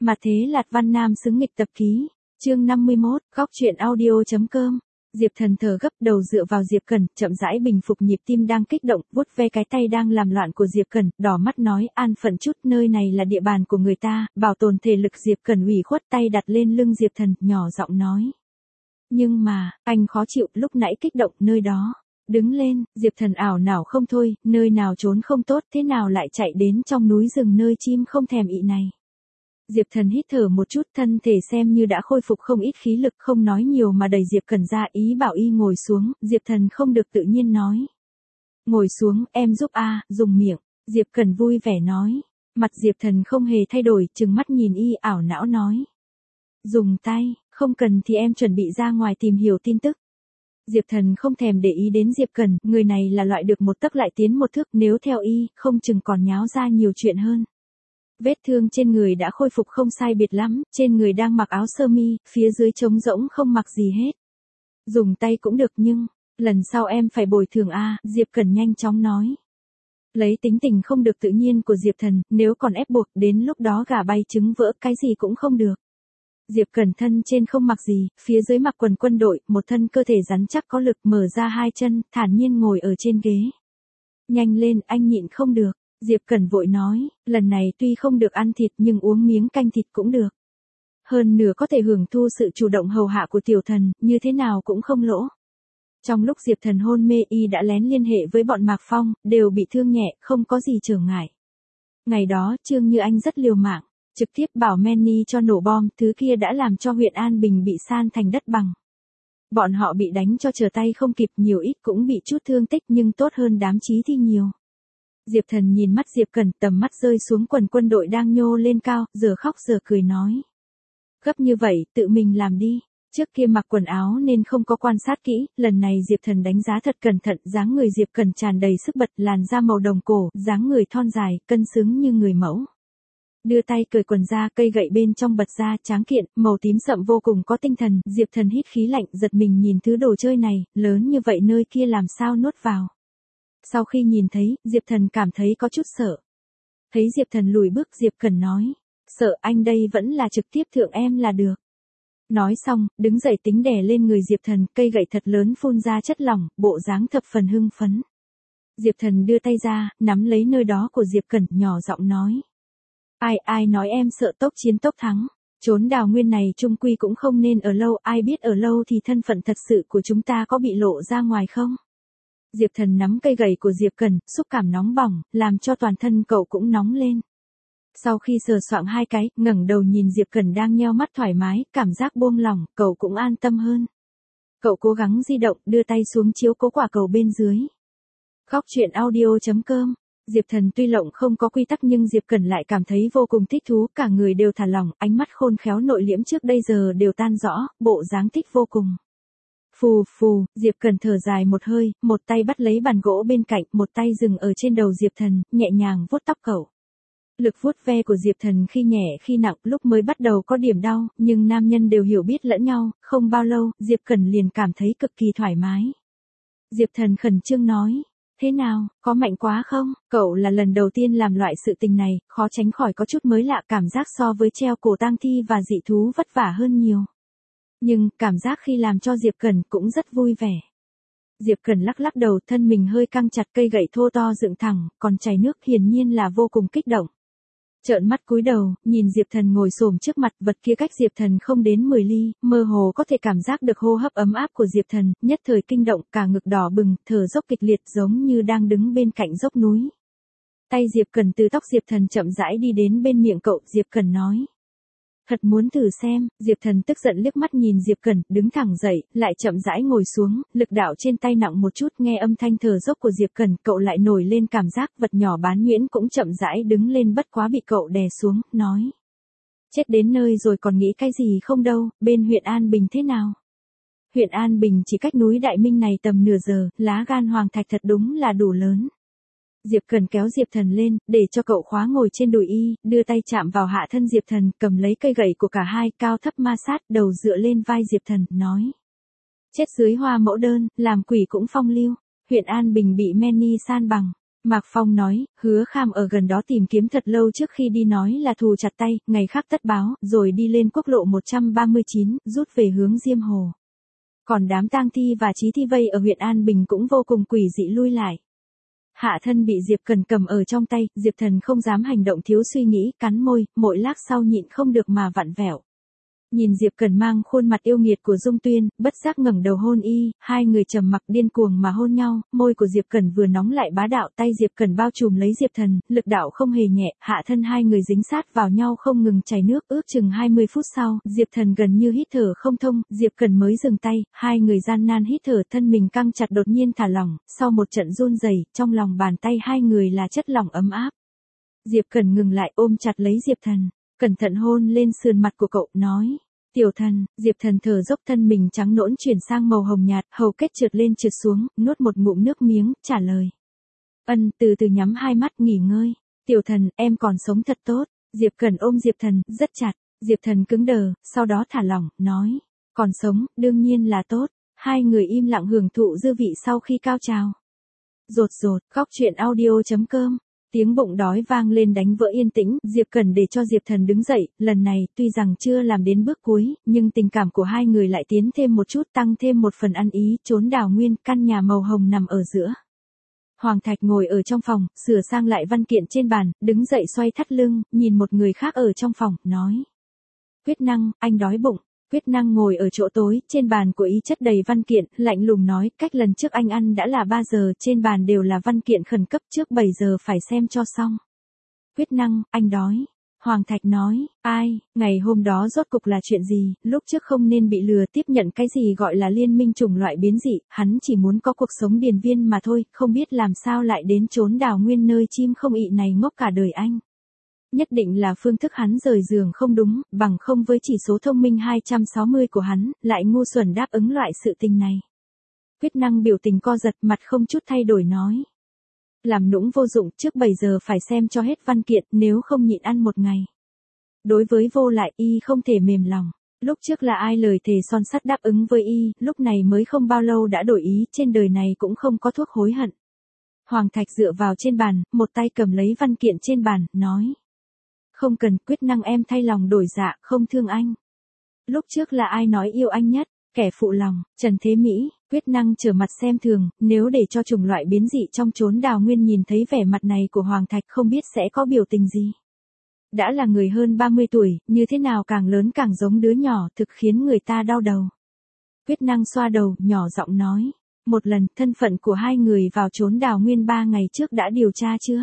Mà thế Lạt Văn Nam xứng nghịch tập ký. Chương 51, góc truyện audio.com. Diệp Thần thở gấp, đầu dựa vào Diệp Cẩn, chậm rãi bình phục nhịp tim đang kích động, vuốt ve cái tay đang làm loạn của Diệp Cẩn, đỏ mắt nói, an phận chút, nơi này là địa bàn của người ta, bảo tồn thể lực. Diệp Cẩn ủy khuất tay đặt lên lưng Diệp Thần, nhỏ giọng nói. Nhưng mà, anh khó chịu, lúc nãy kích động, nơi đó. Đứng lên, Diệp Thần ảo não không thôi, nơi nào trốn không tốt, thế nào lại chạy đến trong núi rừng nơi chim không thèm ị này. Diệp Thần hít thở một chút, thân thể xem như đã khôi phục không ít khí lực, không nói nhiều mà đẩy Diệp Cẩn ra, ý bảo y ngồi xuống. Diệp Thần không được tự nhiên nói. Ngồi xuống, em giúp dùng miệng. Diệp Cẩn vui vẻ nói. Mặt Diệp Thần không hề thay đổi, trừng mắt nhìn y, ảo não nói. Dùng tay, không cần thì em chuẩn bị ra ngoài tìm hiểu tin tức. Diệp Thần không thèm để ý đến Diệp Cẩn, người này là loại được một tấc lại tiến một thước, nếu theo y, không chừng còn nháo ra nhiều chuyện hơn. Vết thương trên người đã khôi phục không sai biệt lắm, trên người đang mặc áo sơ mi, phía dưới trống rỗng không mặc gì hết. Dùng tay cũng được nhưng, lần sau em phải bồi thường Diệp Cẩn nhanh chóng nói. Lấy tính tình không được tự nhiên của Diệp Thần, nếu còn ép buộc, đến lúc đó gà bay trứng vỡ, cái gì cũng không được. Diệp Cẩn thân trên không mặc gì, phía dưới mặc quần quân đội, một thân cơ thể rắn chắc có lực, mở ra hai chân, thản nhiên ngồi ở trên ghế. Nhanh lên, anh nhịn không được. Diệp Cẩn vội nói, lần này tuy không được ăn thịt nhưng uống miếng canh thịt cũng được. Hơn nữa có thể hưởng thu sự chủ động hầu hạ của tiểu thần, như thế nào cũng không lỗ. Trong lúc Diệp Thần hôn mê y đã lén liên hệ với bọn Mạc Phong, đều bị thương nhẹ, không có gì trở ngại. Ngày đó Trương Như Anh rất liều mạng, trực tiếp bảo Manny cho nổ bom, thứ kia đã làm cho huyện An Bình bị san thành đất bằng. Bọn họ bị đánh cho trở tay không kịp, nhiều ít cũng bị chút thương tích nhưng tốt hơn đám chí thi nhiều. Diệp Thần nhìn mắt Diệp Cẩn, tầm mắt rơi xuống quần quân đội đang nhô lên cao, giờ khóc giờ cười nói. Gấp như vậy, tự mình làm đi. Trước kia mặc quần áo nên không có quan sát kỹ, lần này Diệp Thần đánh giá thật cẩn thận, dáng người Diệp Cẩn tràn đầy sức bật, làn da màu đồng cổ, dáng người thon dài, cân xứng như người mẫu. Đưa tay cởi quần ra, cây gậy bên trong bật ra, tráng kiện, màu tím sậm vô cùng có tinh thần. Diệp Thần hít khí lạnh, giật mình nhìn thứ đồ chơi này, lớn như vậy nơi kia làm sao nuốt vào. Sau khi nhìn thấy, Diệp Thần cảm thấy có chút sợ. Thấy Diệp Thần lùi bước, Diệp Cẩn nói. Sợ anh đây vẫn là trực tiếp thượng em là được. Nói xong, đứng dậy tính đè lên người Diệp Thần, cây gậy thật lớn phun ra chất lỏng, bộ dáng thập phần hưng phấn. Diệp Thần đưa tay ra, nắm lấy nơi đó của Diệp Cẩn, nhỏ giọng nói. Ai nói em sợ tốc chiến tốc thắng. Trốn đào nguyên này chung quy cũng không nên ở lâu, ai biết ở lâu thì thân phận thật sự của chúng ta có bị lộ ra ngoài không? Diệp Thần nắm cây gậy của Diệp Cẩn, xúc cảm nóng bỏng, làm cho toàn thân cậu cũng nóng lên. Sau khi sờ soạng hai cái, ngẩng đầu nhìn Diệp Cẩn đang nheo mắt thoải mái, cảm giác buông lỏng, cậu cũng an tâm hơn. Cậu cố gắng di động, đưa tay xuống chiếu cố quả cầu bên dưới. Góc truyện audio.com. Diệp Thần tuy lộng không có quy tắc nhưng Diệp Cẩn lại cảm thấy vô cùng thích thú, cả người đều thả lỏng, ánh mắt khôn khéo nội liễm trước đây giờ đều tan rõ, bộ dáng thích vô cùng. Phù phù, Diệp Cẩn thở dài một hơi, một tay bắt lấy bàn gỗ bên cạnh, một tay dừng ở trên đầu Diệp Thần, nhẹ nhàng vuốt tóc cậu. Lực vuốt ve của Diệp Thần khi nhẹ khi nặng, lúc mới bắt đầu có điểm đau, nhưng nam nhân đều hiểu biết lẫn nhau, không bao lâu, Diệp Cẩn liền cảm thấy cực kỳ thoải mái. Diệp Thần khẩn trương nói. Thế nào, có mạnh quá không? Cậu là lần đầu tiên làm loại sự tình này, khó tránh khỏi có chút mới lạ, cảm giác so với treo cổ tang thi và dị thú vất vả hơn nhiều. Nhưng, cảm giác khi làm cho Diệp Cẩn cũng rất vui vẻ. Diệp Cẩn lắc lắc đầu, thân mình hơi căng chặt, cây gậy thô to dựng thẳng, còn chảy nước, hiển nhiên là vô cùng kích động. Trợn mắt cúi đầu, nhìn Diệp Thần ngồi xổm trước mặt, vật kia cách Diệp Thần không đến 10 ly, mơ hồ có thể cảm giác được hô hấp ấm áp của Diệp Thần, nhất thời kinh động, cả ngực đỏ bừng, thở dốc kịch liệt giống như đang đứng bên cạnh dốc núi. Tay Diệp Cẩn từ tóc Diệp Thần chậm rãi đi đến bên miệng cậu, Diệp Cẩn nói. Thật muốn thử xem, Diệp Thần tức giận liếc mắt nhìn Diệp Cẩn, đứng thẳng dậy, lại chậm rãi ngồi xuống, lực đạo trên tay nặng một chút, nghe âm thanh thở dốc của Diệp Cẩn, cậu lại nổi lên cảm giác vật nhỏ bán nhuyễn cũng chậm rãi đứng lên, bất quá bị cậu đè xuống, nói. Chết đến nơi rồi còn nghĩ cái gì không đâu, bên huyện An Bình thế nào? Huyện An Bình chỉ cách núi Đại Minh này tầm nửa giờ, lá gan hoàng thạch thật đúng là đủ lớn. Diệp Cẩn kéo Diệp Thần lên, để cho cậu khóa ngồi trên đùi y, đưa tay chạm vào hạ thân Diệp Thần, cầm lấy cây gậy của cả hai, cao thấp ma sát, đầu dựa lên vai Diệp Thần, nói. Chết dưới hoa mẫu đơn, làm quỷ cũng phong lưu, huyện An Bình bị Manny san bằng. Mạc Phong nói, Hứa Kham ở gần đó tìm kiếm thật lâu trước khi đi nói là thù chặt tay, ngày khác tất báo, rồi đi lên quốc lộ 139, rút về hướng Diêm Hồ. Còn đám tang thi và chí thi vây ở huyện An Bình cũng vô cùng quỷ dị lui lại. Hạ thân bị Diệp Cần cầm ở trong tay, Diệp Thần không dám hành động thiếu suy nghĩ, cắn môi, mỗi lát sau nhịn không được mà vặn vẹo. Nhìn Diệp Cần mang khuôn mặt yêu nghiệt của Dung Tuyên, bất giác ngẩng đầu hôn y, hai người trầm mặc điên cuồng mà hôn nhau, môi của Diệp Cần vừa nóng lại bá đạo, tay Diệp Cần bao trùm lấy Diệp Thần, lực đạo không hề nhẹ, hạ thân hai người dính sát vào nhau không ngừng chảy nước, ước chừng 20 phút sau, Diệp Thần gần như hít thở không thông, Diệp Cần mới dừng tay, hai người gian nan hít thở, thân mình căng chặt đột nhiên thả lỏng, sau một trận run rẩy, trong lòng bàn tay hai người là chất lỏng ấm áp. Diệp Cần ngừng lại ôm chặt lấy Diệp Thần, cẩn thận hôn lên sườn mặt của cậu, nói. Tiểu Thần, Diệp Thần thở dốc, thân mình trắng nõn chuyển sang màu hồng nhạt, hầu kết trượt lên trượt xuống, nuốt một ngụm nước miếng, trả lời. Từ từ nhắm hai mắt nghỉ ngơi. Tiểu Thần, em còn sống thật tốt. Diệp Cần ôm Diệp Thần, rất chặt. Diệp Thần cứng đờ, sau đó thả lỏng, nói. Còn sống, đương nhiên là tốt. Hai người im lặng hưởng thụ dư vị sau khi cao trào. Rột rột, khóc chuyện audio.com. Tiếng bụng đói vang lên đánh vỡ yên tĩnh, Diệp Cần để cho Diệp Thần đứng dậy, lần này, tuy rằng chưa làm đến bước cuối, nhưng tình cảm của hai người lại tiến thêm một chút, tăng thêm một phần ăn ý, trốn đào nguyên, căn nhà màu hồng nằm ở giữa. Hoàng Thạch ngồi ở trong phòng, sửa sang lại văn kiện trên bàn, đứng dậy xoay thắt lưng, nhìn một người khác ở trong phòng, nói. Quyết Năng, anh đói bụng. Quyết Năng ngồi ở chỗ tối, trên bàn của y chất đầy văn kiện, lạnh lùng nói, cách lần trước anh ăn đã là 3 giờ, trên bàn đều là văn kiện khẩn cấp, trước 7 giờ phải xem cho xong. Quyết Năng, anh đói. Hoàng Thạch nói, ai, ngày hôm đó rốt cục là chuyện gì, lúc trước không nên bị lừa tiếp nhận cái gì gọi là liên minh chủng loại biến dị, hắn chỉ muốn có cuộc sống điền viên mà thôi, không biết làm sao lại đến trốn đào nguyên nơi chim không ị này ngốc cả đời anh. Nhất định là phương thức hắn rời giường không đúng, bằng không với chỉ số thông minh 260 của hắn, lại ngu xuẩn đáp ứng loại sự tình này. Quyết Năng biểu tình co giật, mặt không chút thay đổi nói. Làm nũng vô dụng, trước 7 giờ phải xem cho hết văn kiện, nếu không nhịn ăn một ngày. Đối với vô lại, y không thể mềm lòng. Lúc trước là ai lời thề son sắt đáp ứng với y, lúc này mới không bao lâu đã đổi ý, trên đời này cũng không có thuốc hối hận. Hoàng Thạch dựa vào trên bàn, một tay cầm lấy văn kiện trên bàn, nói. Không cần, Quyết Năng em thay lòng đổi dạ, không thương anh. Lúc trước là ai nói yêu anh nhất, kẻ phụ lòng, Trần Thế Mỹ. Quyết Năng trở mặt xem thường, nếu để cho chủng loại biến dị trong chốn đào nguyên nhìn thấy vẻ mặt này của Hoàng Thạch không biết sẽ có biểu tình gì. Đã là người hơn 30 tuổi, như thế nào càng lớn càng giống đứa nhỏ, thực khiến người ta đau đầu. Quyết Năng xoa đầu, nhỏ giọng nói. Một lần, thân phận của hai người vào chốn đào nguyên 3 ngày trước đã điều tra chưa?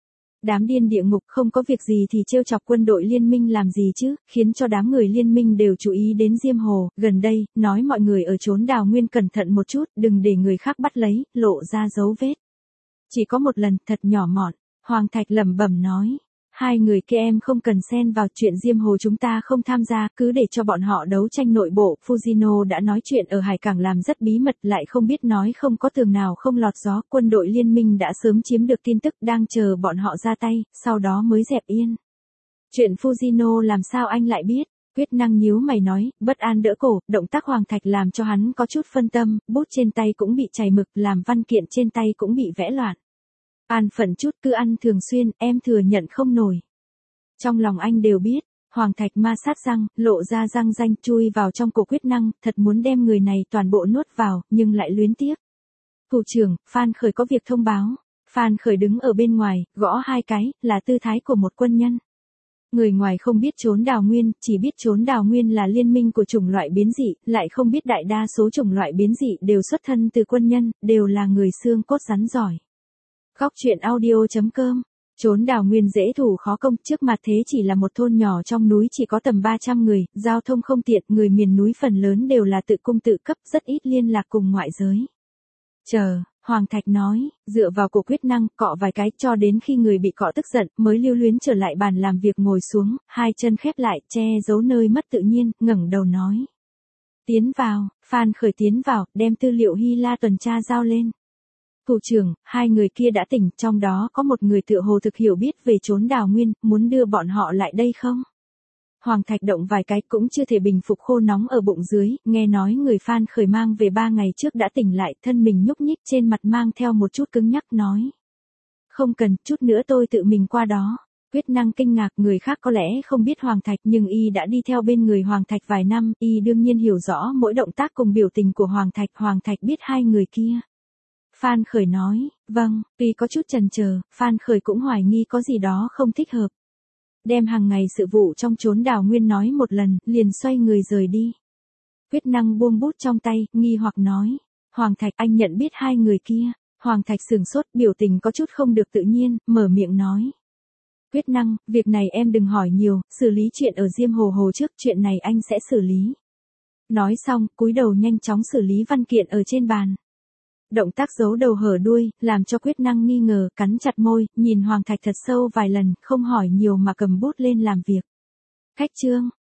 Đám điên địa ngục không có việc gì thì trêu chọc quân đội liên minh làm gì chứ, khiến cho đám người liên minh đều chú ý đến Diêm Hồ, gần đây, nói mọi người ở chốn đào nguyên cẩn thận một chút, đừng để người khác bắt lấy, lộ ra dấu vết. Chỉ có một lần, thật nhỏ mọn, Hoàng Thạch lẩm bẩm nói. Hai người kia em không cần xen vào chuyện Diêm Hồ, chúng ta không tham gia, cứ để cho bọn họ đấu tranh nội bộ. Fujino đã nói chuyện ở Hải Cảng làm rất bí mật, lại không biết nói không có tường nào không lọt gió. Quân đội liên minh đã sớm chiếm được tin tức, đang chờ bọn họ ra tay, sau đó mới dẹp yên. Chuyện Fujino làm sao anh lại biết? Quyết Năng nhíu mày nói, bất an đỡ cổ, động tác Hoàng Thạch làm cho hắn có chút phân tâm, bút trên tay cũng bị chảy mực, làm văn kiện trên tay cũng bị vẽ loạn. An phận chút, cứ ăn thường xuyên, em thừa nhận không nổi. Trong lòng anh đều biết, Hoàng Thạch ma sát răng, lộ ra răng ranh chui vào trong cổ Quyết Năng, thật muốn đem người này toàn bộ nuốt vào, nhưng lại luyến tiếc. Thủ trưởng, Phan Khởi có việc thông báo. Phan Khởi đứng ở bên ngoài, gõ 2 cái, là tư thái của một quân nhân. Người ngoài không biết chốn đào nguyên, chỉ biết chốn đào nguyên là liên minh của chủng loại biến dị, lại không biết đại đa số chủng loại biến dị đều xuất thân từ quân nhân, đều là người xương cốt rắn giỏi. Góc chuyện audio.com. Chốn đào nguyên dễ thủ khó công, trước mặt thế chỉ là một thôn nhỏ trong núi chỉ có tầm 300 người, giao thông không tiện, người miền núi phần lớn đều là tự cung tự cấp, rất ít liên lạc cùng ngoại giới. Chờ, Hoàng Thạch nói, dựa vào cổ Quyết Năng, cọ vài cái cho đến khi người bị cọ tức giận, mới lưu luyến trở lại bàn làm việc ngồi xuống, hai chân khép lại, che giấu nơi mất tự nhiên, ngẩng đầu nói. Tiến vào, Phan Khởi tiến vào, đem tư liệu Hy La tuần tra giao lên. Thủ trưởng, hai người kia đã tỉnh, trong đó có một người tựa hồ thực hiểu biết về chốn đào nguyên, muốn đưa bọn họ lại đây không? Hoàng Thạch động vài cái cũng chưa thể bình phục khô nóng ở bụng dưới, nghe nói người Phan Khởi mang về 3 ngày trước đã tỉnh lại, thân mình nhúc nhích trên mặt mang theo một chút cứng nhắc nói. Không cần, chút nữa tôi tự mình qua đó. Quyết Năng kinh ngạc, người khác có lẽ không biết Hoàng Thạch nhưng y đã đi theo bên người Hoàng Thạch vài năm, y đương nhiên hiểu rõ mỗi động tác cùng biểu tình của Hoàng Thạch biết hai người kia. Phan Khởi nói, vâng, tuy có chút chần chờ, Phan Khởi cũng hoài nghi có gì đó không thích hợp. Đem hàng ngày sự vụ trong chốn Đào Nguyên nói một lần, liền xoay người rời đi. Quyết Năng buông bút trong tay, nghi hoặc nói, Hoàng Thạch anh nhận biết hai người kia. Hoàng Thạch sửng sốt, biểu tình có chút không được tự nhiên, mở miệng nói. Quyết Năng, việc này em đừng hỏi nhiều, xử lý chuyện ở Diêm Hồ trước, chuyện này anh sẽ xử lý. Nói xong, cúi đầu nhanh chóng xử lý văn kiện ở trên bàn. Động tác giấu đầu hở đuôi, làm cho Quyết Năng nghi ngờ, cắn chặt môi, nhìn Hoàng Thạch thật sâu vài lần, không hỏi nhiều mà cầm bút lên làm việc. Khách trương,